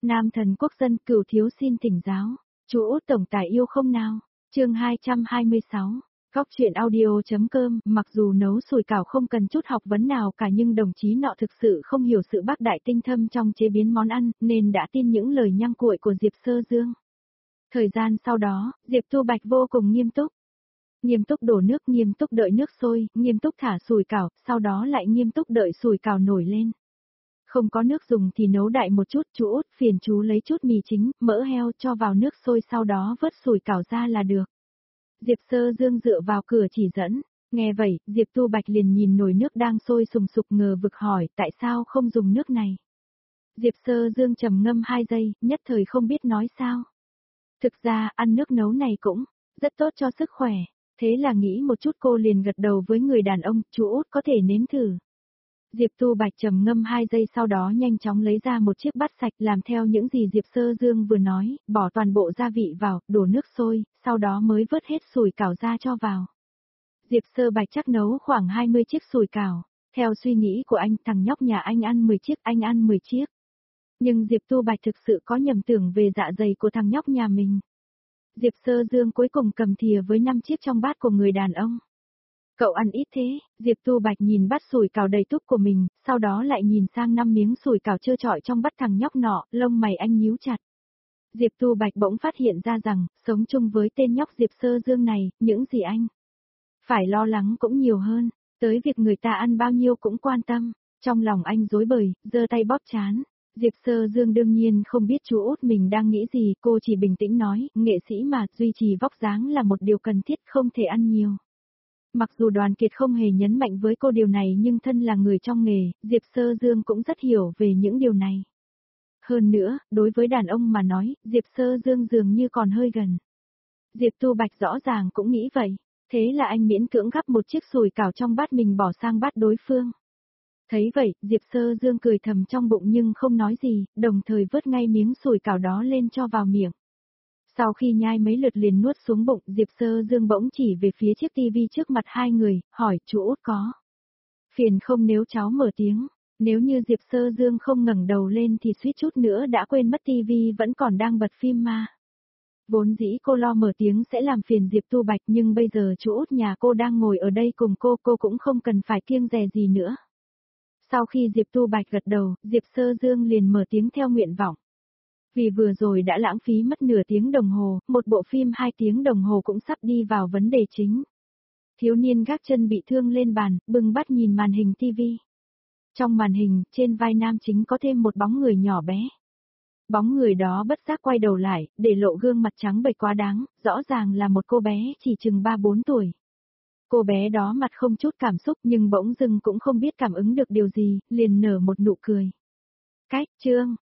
Nam thần quốc dân Cửu thiếu xin thỉnh giáo. Chú Út tổng tài yêu không nào? Chương 226. Góc truyện audio.com. Mặc dù nấu sủi cảo không cần chút học vấn nào cả nhưng đồng chí nọ thực sự không hiểu sự bác đại tinh thâm trong chế biến món ăn, nên đã tin những lời nhăng cuội của Diệp Sơ Dương. Thời gian sau đó, Diệp Tu Bạch vô cùng nghiêm túc. Nghiêm túc đổ nước, nghiêm túc đợi nước sôi, nghiêm túc thả sủi cảo, sau đó lại nghiêm túc đợi sủi cảo nổi lên. Không có nước dùng thì nấu đại một chút, chú Út phiền chú lấy chút mì chính, mỡ heo cho vào nước sôi sau đó vớt sủi cảo ra là được. Diệp Sơ Dương dựa vào cửa chỉ dẫn, nghe vậy, Diệp Tu Bạch liền nhìn nồi nước đang sôi sùng sục ngờ vực hỏi tại sao không dùng nước này. Diệp Sơ Dương trầm ngâm 2 giây, nhất thời không biết nói sao. Thực ra, ăn nước nấu này cũng rất tốt cho sức khỏe, thế là nghĩ một chút cô liền gật đầu với người đàn ông, chú Út có thể nếm thử. Diệp Tu Bạch trầm ngâm 2 giây sau đó nhanh chóng lấy ra một chiếc bát sạch làm theo những gì Diệp Sơ Dương vừa nói, bỏ toàn bộ gia vị vào, đổ nước sôi, sau đó mới vớt hết sủi cảo ra cho vào. Diệp Sơ Bạch chắc nấu khoảng 20 chiếc sủi cảo, theo suy nghĩ của anh thằng nhóc nhà anh ăn 10 chiếc, anh ăn 10 chiếc. Nhưng Diệp Tu Bạch thực sự có nhầm tưởng về dạ dày của thằng nhóc nhà mình. Diệp Sơ Dương cuối cùng cầm thìa với 5 chiếc trong bát của người đàn ông. Cậu ăn ít thế, Diệp Tu Bạch nhìn bát sủi cảo đầy túc của mình, sau đó lại nhìn sang 5 miếng sủi cảo trơ trọi trong bát thằng nhóc nọ, lông mày anh nhíu chặt. Diệp Tu Bạch bỗng phát hiện ra rằng, sống chung với tên nhóc Diệp Sơ Dương này, những gì anh phải lo lắng cũng nhiều hơn, tới việc người ta ăn bao nhiêu cũng quan tâm. Trong lòng anh rối bời, giơ tay bóp trán. Diệp Sơ Dương đương nhiên không biết chú Út mình đang nghĩ gì, cô chỉ bình tĩnh nói, nghệ sĩ mà, duy trì vóc dáng là một điều cần thiết, không thể ăn nhiều. Mặc dù Đoàn Kiệt không hề nhấn mạnh với cô điều này nhưng thân là người trong nghề, Diệp Sơ Dương cũng rất hiểu về những điều này. Hơn nữa, đối với đàn ông mà nói, Diệp Sơ Dương dường như còn hơi gần. Diệp Tu Bạch rõ ràng cũng nghĩ vậy, thế là anh miễn cưỡng gắp một chiếc sủi cảo trong bát mình bỏ sang bát đối phương. Thấy vậy, Diệp Sơ Dương cười thầm trong bụng nhưng không nói gì, đồng thời vớt ngay miếng sủi cảo đó lên cho vào miệng. Sau khi nhai mấy lượt liền nuốt xuống bụng, Diệp Sơ Dương bỗng chỉ về phía chiếc tivi trước mặt hai người, hỏi chú Út có phiền không nếu cháu mở tiếng. Nếu như Diệp Sơ Dương không ngẩng đầu lên thì suýt chút nữa đã quên mất tivi vẫn còn đang bật phim mà. Vốn dĩ cô lo mở tiếng sẽ làm phiền Diệp Tu Bạch nhưng bây giờ chú Út nhà cô đang ngồi ở đây cùng cô cũng không cần phải kiêng dè gì nữa. Sau khi Diệp Tu Bạch gật đầu, Diệp Sơ Dương liền mở tiếng theo nguyện vọng. Vì vừa rồi đã lãng phí mất nửa tiếng đồng hồ, một bộ phim 2 tiếng đồng hồ cũng sắp đi vào vấn đề chính. Thiếu niên gác chân bị thương lên bàn, bưng bát nhìn màn hình tivi. Trong màn hình, trên vai nam chính có thêm một bóng người nhỏ bé. Bóng người đó bất giác quay đầu lại, để lộ gương mặt trắng bệch quá đáng, rõ ràng là một cô bé chỉ chừng 3-4 tuổi. Cô bé đó mặt không chút cảm xúc nhưng bỗng dưng cũng không biết cảm ứng được điều gì, liền nở một nụ cười. Cách, Trương,